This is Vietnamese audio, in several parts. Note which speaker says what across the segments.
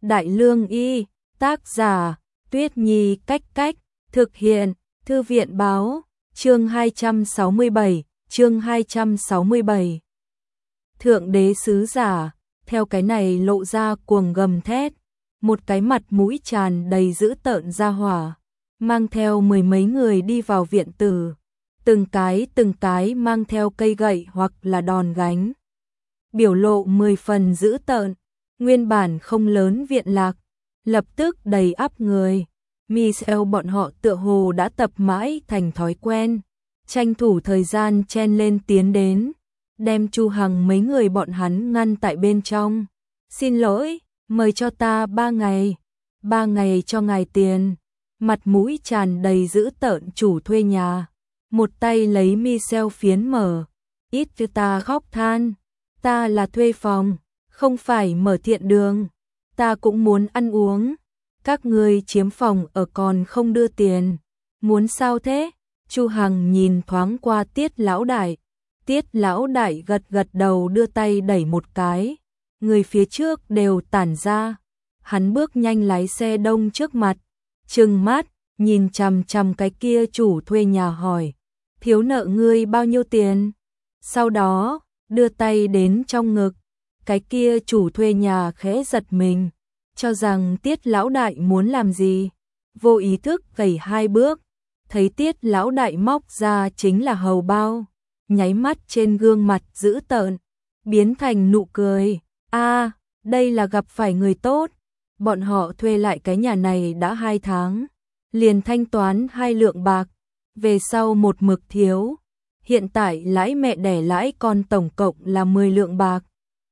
Speaker 1: Đại Lương Y, tác giả, Tuyết Nhi Cách Cách, thực hiện, Thư viện Báo, chương 267, chương 267. Thượng đế sứ giả, theo cái này lộ ra cuồng gầm thét, một cái mặt mũi tràn đầy dữ tợn ra hỏa, mang theo mười mấy người đi vào viện tử, từng cái mang theo cây gậy hoặc là đòn gánh. Biểu lộ 10 phần dữ tợn, nguyên bản không lớn viện lạc, lập tức đầy ắp người. Michel bọn họ tựa hồ đã tập mãi thành thói quen, tranh thủ thời gian chen lên tiến đến, đem Chu Hằng mấy người bọn hắn ngăn tại bên trong. Xin lỗi, mời cho ta 3 ngày, 3 ngày cho ngài tiền. Mặt mũi tràn đầy dữ tợn chủ thuê nhà, một tay lấy Michel phiến mở, ít cho ta khóc than, ta là thuê phòng, không phải mở thiện đường, ta cũng muốn ăn uống. Các ngươi chiếm phòng ở còn không đưa tiền, muốn sao thế? Chu Hằng nhìn thoáng qua Tiết lão đại. Tiết lão đại gật gật đầu đưa tay đẩy một cái, người phía trước đều tản ra. Hắn bước nhanh lái xe đông trước mặt, trừng mắt, nhìn chằm chằm cái kia chủ thuê nhà hỏi, thiếu nợ ngươi bao nhiêu tiền? Sau đó, đưa tay đến trong ngực, cái kia chủ thuê nhà khẽ giật mình, cho rằng Tiết lão đại muốn làm gì, vô ý thức gầy 2 bước, thấy Tiết lão đại móc ra chính là hầu bao, nháy mắt trên gương mặt dữ tợn, biến thành nụ cười. A, đây là gặp phải người tốt, bọn họ thuê lại cái nhà này đã 2 tháng, liền thanh toán 2 lượng bạc, về sau một mực thiếu, hiện tại lãi mẹ đẻ lãi con tổng cộng là 10 lượng bạc.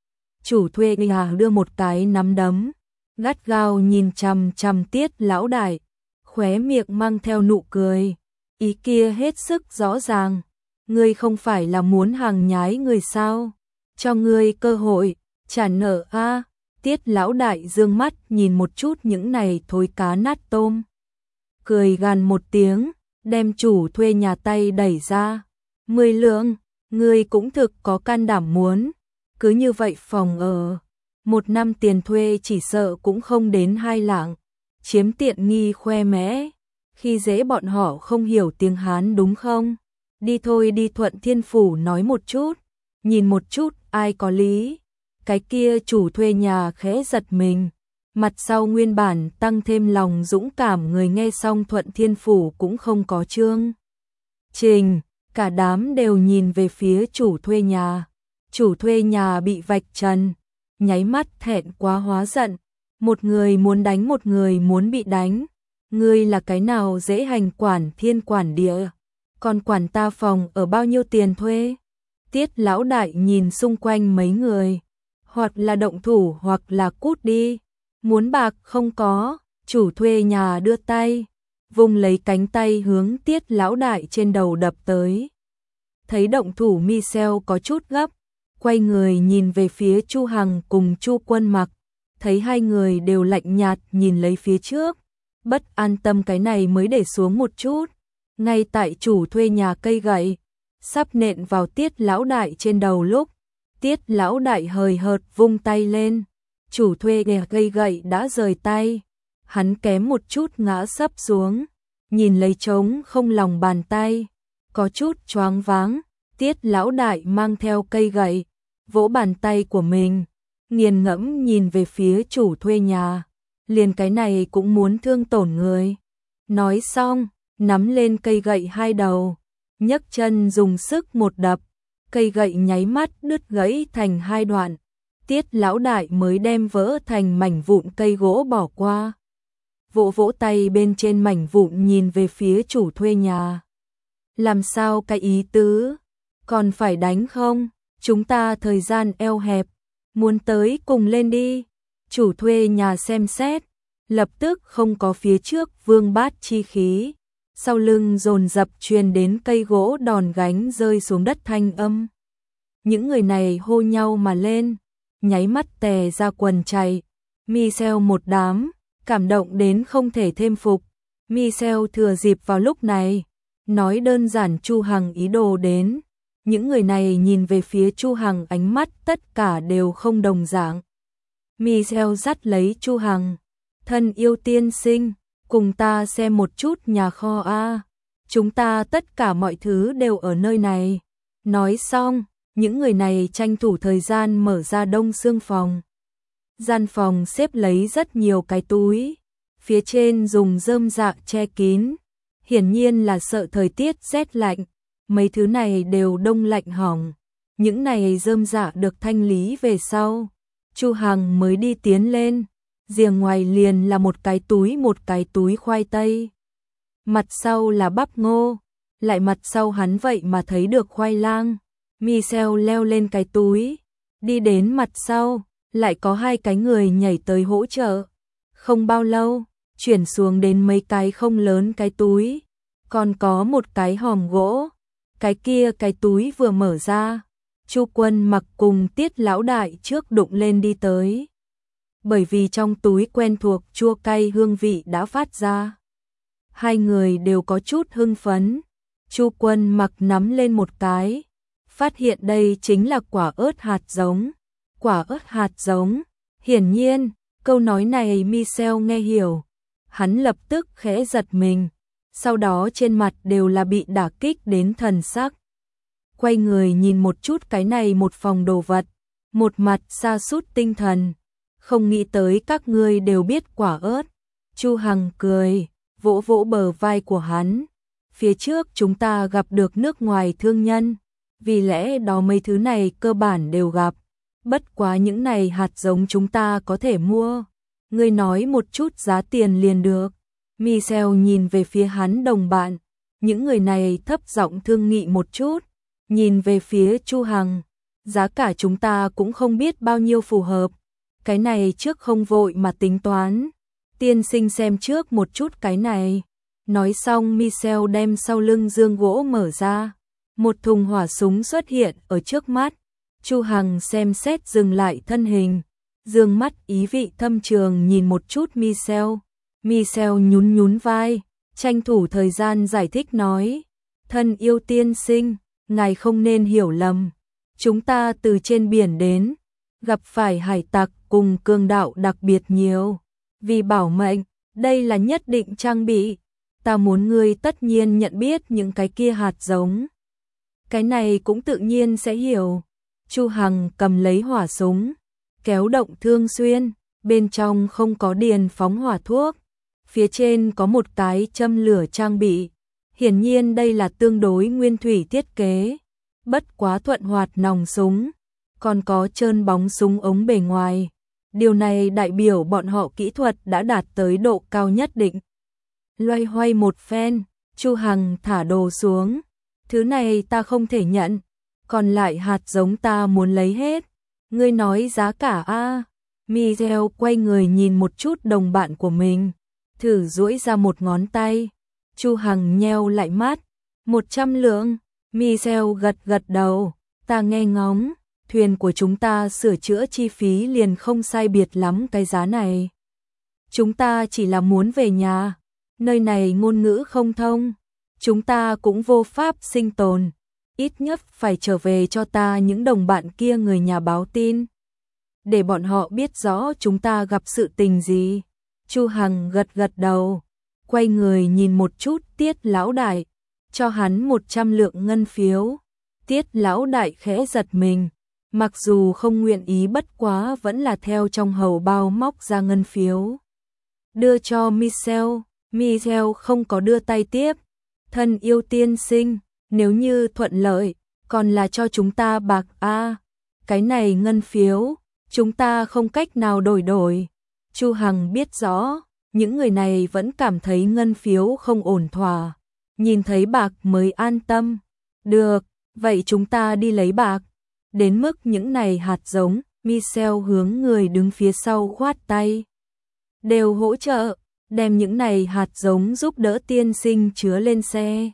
Speaker 1: Chủ thuê nhà đưa một cái nắm đấm, gắt gao nhìn chằm chằm Tiết lão đại, khóe miệng mang theo nụ cười, ý kia hết sức rõ ràng, ngươi không phải là muốn hàng nhái người sao, cho ngươi cơ hội, trả nợ a. Tiết lão đại dương mắt nhìn một chút những này thối cá nát tôm, cười gằn một tiếng, đem chủ thuê nhà tay đẩy ra, 10 lượng, ngươi cũng thực có can đảm muốn, cứ như vậy phòng ở, 1 năm tiền thuê chỉ sợ cũng không đến 2 lạng, chiếm tiện nghi khoe mẽ, khi dễ bọn họ không hiểu tiếng Hán đúng không? Đi thôi, đi Thuận Thiên Phủ nói một chút, nhìn một chút ai có lý. Cái kia chủ thuê nhà khẽ giật mình, mặt sau nguyên bản tăng thêm lòng dũng cảm người nghe xong Thuận Thiên Phủ cũng không có chương trình, cả đám đều nhìn về phía chủ thuê nhà. Chủ thuê nhà bị vạch trần, nháy mắt thẹn quá hóa giận, một người muốn đánh một người muốn bị đánh, ngươi là cái nào dễ hành quản thiên quản địa, còn quản ta phòng ở bao nhiêu tiền thuê? Tiết lão đại nhìn xung quanh mấy người, hoặc là động thủ hoặc là cút đi, muốn bạc không có. Chủ thuê nhà đưa tay, vùng lấy cánh tay hướng Tiết lão đại trên đầu đập tới. Thấy động thủ Michel có chút gấp, quay người nhìn về phía Chu Hằng cùng Chu Quân Mặc, thấy hai người đều lạnh nhạt nhìn lấy phía trước, bất an tâm cái này mới để xuống một chút. Ngay tại chủ thuê nhà cây gậy sắp nện vào Tiết lão đại trên đầu lúc, Tiết lão đại hời hợt vung tay lên, chủ thuê nhà cây gậy đã rời tay, hắn kém một chút ngã sấp xuống, nhìn lấy trống không lòng bàn tay, có chút choáng váng. Tiết lão đại mang theo cây gậy, vỗ bàn tay của mình, nghiền ngẫm nhìn về phía chủ thuê nhà, liền cái này cũng muốn thương tổn người. Nói xong, nắm lên cây gậy 2 đầu, nhấc chân dùng sức một đập, cây gậy nháy mắt đứt gãy thành 2 đoạn. Tiết lão đại mới đem vỡ thành mảnh vụn cây gỗ bỏ qua. Vỗ vỗ tay bên trên mảnh vụn nhìn về phía chủ thuê nhà. Làm sao cái ý tứ? Còn phải đánh không? Chúng ta thời gian eo hẹp, muốn tới cùng lên đi. Chủ thuê nhà xem xét, lập tức không có phía trước vương bát chi khí, sau lưng dồn dập truyền đến cây gỗ đòn gánh rơi xuống đất thanh âm. Những người này hô nhau mà lên, nháy mắt tè ra quần chạy. Michel một đám, cảm động đến không thể thêm phục. Michel thừa dịp vào lúc này, nói đơn giản Chu Hằng ý đồ đến. Những người này nhìn về phía Chu Hằng ánh mắt tất cả đều không đồng dạng. Michelle dắt lấy Chu Hằng. Thân yêu tiên sinh, cùng ta xem một chút nhà kho a. Chúng ta tất cả mọi thứ đều ở nơi này. Nói xong, những người này tranh thủ thời gian mở ra đông xương phòng. Gian phòng xếp lấy rất nhiều cái túi, phía trên dùng rơm rạ che kín, hiển nhiên là sợ thời tiết rét lạnh, mấy thứ này đều đông lạnh hỏng. Những này rơm rạ được thanh lý về sau, Chu Hằng mới đi tiến lên, rìa ngoài liền là một cái túi khoai tây. Mặt sau là bắp ngô, lại mặt sau hắn vậy mà thấy được khoai lang. Michelle leo lên cái túi, đi đến mặt sau, lại có hai cái người nhảy tới hỗ trợ. Không bao lâu, chuyển xuống đến mấy cái không lớn cái túi, còn có một cái hòm gỗ. Cái kia cái túi vừa mở ra, Chu Quân Mặc cùng Tiết lão đại trước đụng lên đi tới. Bởi vì trong túi quen thuộc chua cay hương vị đã phát ra. Hai người đều có chút hưng phấn. Chu Quân Mặc nắm lên một cái, phát hiện đây chính là quả ớt hạt giống. Quả ớt hạt giống, hiển nhiên, câu nói này Michelle nghe hiểu. Hắn lập tức khẽ giật mình, sau đó trên mặt đều là bị đả kích đến thần sắc. Quay người nhìn một chút cái này một phòng đồ vật, một mặt sa sút tinh thần. Không nghĩ tới các ngươi đều biết quả ớt. Chu Hằng cười, vỗ vỗ bờ vai của hắn. Phía trước chúng ta gặp được nước ngoài thương nhân, vì lẽ đó mấy thứ này cơ bản đều gặp. Bất quá những này hạt giống chúng ta có thể mua. Ngươi nói một chút giá tiền liền được. Michelle nhìn về phía hắn đồng bạn. Những người này thấp giọng thương nghị một chút. Nhìn về phía Chu Hằng. Giá cả chúng ta cũng không biết bao nhiêu phù hợp. Cái này trước không vội mà tính toán. Tiên sinh xem trước một chút cái này. Nói xong Michelle đem sau lưng dương gỗ mở ra. Một thùng hỏa súng xuất hiện ở trước mắt. Chu Hằng xem xét dừng lại thân hình, dương mắt ý vị thâm trường nhìn một chút Michelle. Michelle nhún nhún vai, tranh thủ thời gian giải thích nói, thân yêu tiên sinh, ngài không nên hiểu lầm. Chúng ta từ trên biển đến, gặp phải hải tặc cùng cường đạo đặc biệt nhiều. Vì bảo mệnh, đây là nhất định trang bị. Ta muốn ngươi tất nhiên nhận biết những cái kia hạt giống. Cái này cũng tự nhiên sẽ hiểu. Chu Hằng cầm lấy hỏa súng, kéo động thương xuyên, bên trong không có điền phóng hỏa thuốc, phía trên có một cái châm lửa trang bị. Hiển nhiên đây là tương đối nguyên thủy thiết kế, bất quá thuận hoạt nòng súng, còn có trơn bóng súng ống bề ngoài. Điều này đại biểu bọn họ kỹ thuật đã đạt tới độ cao nhất định. Loay hoay một phen, Chu Hằng thả đồ xuống, thứ này ta không thể nhận. Còn lại hạt giống ta muốn lấy hết. Ngươi nói giá cả a? Michelle quay người nhìn một chút đồng bạn của mình, thử duỗi ra một ngón tay. Chu Hằng nheo lại mắt. 100 lượng. Michelle gật gật đầu. Ta nghe ngóng, thuyền của chúng ta sửa chữa chi phí liền không sai biệt lắm cái giá này. Chúng ta chỉ là muốn về nhà. Nơi này ngôn ngữ không thông. Chúng ta cũng vô pháp sinh tồn. Ít nhất phải trở về cho ta những đồng bạn kia người nhà báo tin. Để bọn họ biết rõ chúng ta gặp sự tình gì. Chu Hằng gật gật đầu. Quay người nhìn một chút Tiết lão đại. Cho hắn 100 lượng ngân phiếu. Tiết lão đại khẽ giật mình. Mặc dù không nguyện ý bất quá vẫn là theo trong hầu bao móc ra ngân phiếu. Đưa cho Michelle. Michelle không có đưa tay tiếp. Thân yêu tiên sinh. Nếu như thuận lợi, còn là cho chúng ta bạc a. Cái này ngân phiếu, chúng ta không cách nào đổi. Chu Hằng biết rõ, những người này vẫn cảm thấy ngân phiếu không ổn thỏa, nhìn thấy bạc mới an tâm. Được, vậy chúng ta đi lấy bạc. Đến mức những này hạt giống, Michelle hướng người đứng phía sau khoát tay. Đều hỗ trợ, đem những này hạt giống giúp đỡ tiên sinh chứa lên xe.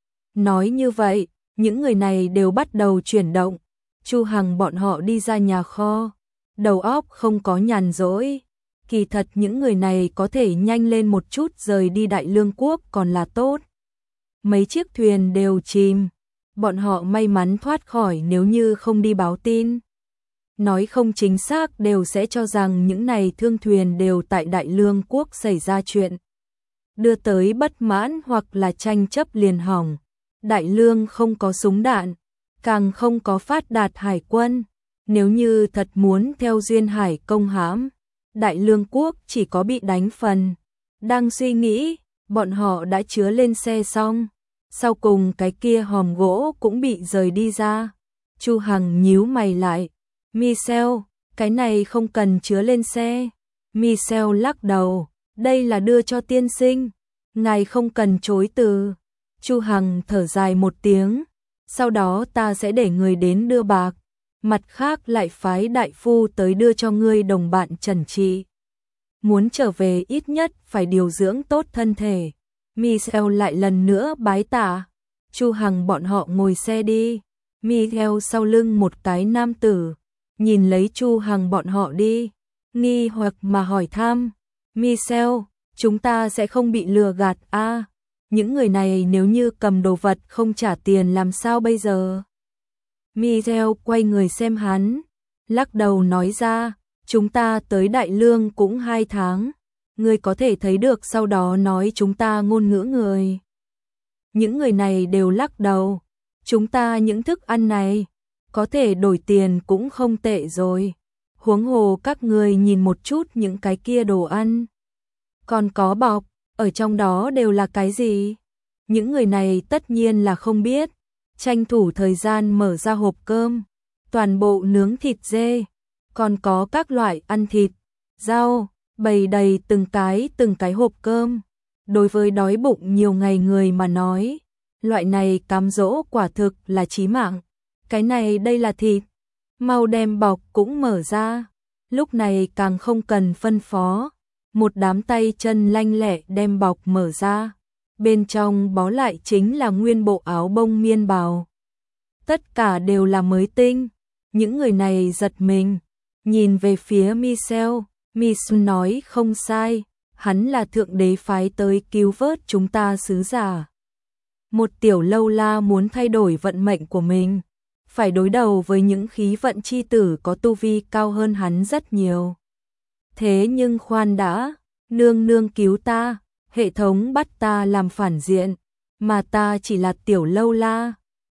Speaker 1: Nói như vậy, những người này đều bắt đầu chuyển động. Chu Hằng bọn họ đi ra nhà kho, đầu óc không có nhàn rỗi. Kỳ thật những người này có thể nhanh lên một chút rời đi Đại Lương quốc còn là tốt. Mấy chiếc thuyền đều chìm, bọn họ may mắn thoát khỏi nếu như không đi báo tin. nói không chính xác đều sẽ cho rằng những này thương thuyền đều tại Đại Lương quốc xảy ra chuyện, đưa tới bất mãn hoặc là tranh chấp liền hỏng. Đại Lương không có súng đạn, càng không có phát đạt hải quân, nếu như thật muốn theo duyên hải công hãm, Đại Lương quốc chỉ có bị đánh phần. Đang suy nghĩ, bọn họ đã chứa lên xe xong, sau cùng cái kia hòm gỗ cũng bị rời đi ra. Chu Hằng nhíu mày lại, Michel, cái này không cần chứa lên xe. Michel lắc đầu, đây là đưa cho tiên sinh, ngài không cần chối từ. Chu Hằng thở dài một tiếng, sau đó ta sẽ để người đến đưa bạc, mặt khác lại phái đại phu tới đưa cho ngươi đồng bạn trần trị. Muốn trở về ít nhất phải điều dưỡng tốt thân thể. Michel lại lần nữa bái tạ. Chu Hằng bọn họ ngồi xe đi. Michel sau lưng một cái nam tử, nhìn lấy Chu Hằng bọn họ đi, nghi hoặc mà hỏi thăm, Michel, chúng ta sẽ không bị lừa gạt à? Những người này nếu như cầm đồ vật không trả tiền làm sao bây giờ? Michel quay người xem hắn, lắc đầu nói ra, chúng ta tới Đại Lương cũng 2 tháng, ngươi có thể thấy được sau đó nói chúng ta ngôn ngữ người. Những người này đều lắc đầu, chúng ta những thức ăn này, có thể đổi tiền cũng không tệ rồi. Huống hồ các người nhìn một chút những cái kia đồ ăn. Còn có bọc, ở trong đó đều là cái gì? Những người này tất nhiên là không biết. Tranh thủ thời gian mở ra hộp cơm, toàn bộ nướng thịt dê, còn có các loại ăn thịt, rau, bày đầy từng cái hộp cơm. Đối với đói bụng nhiều ngày người mà nói, loại này cám dỗ quả thực là chí mạng. Cái này đây là thịt, mau đem bọc cũng mở ra. Lúc này càng không cần phân phó, một đám tay chân lanh lẹ đem bọc mở ra. Bên trong bó lại chính là nguyên bộ áo bông miên bào. Tất cả đều là mới tinh. Những người này giật mình, nhìn về phía Michel. Michel nói không sai, hắn là thượng đế phái tới cứu vớt chúng ta sứ giả. Một tiểu lâu la muốn thay đổi vận mệnh của mình, phải đối đầu với những khí vận chi tử có tu vi cao hơn hắn rất nhiều. Thế nhưng khoan đã, nương nương cứu ta, hệ thống bắt ta làm phản diện, mà ta chỉ là tiểu lâu la,